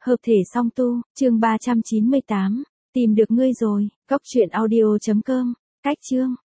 Hợp thể song tu, chương 398. Tìm được ngươi rồi, cóc truyện audio.com. Cách chương.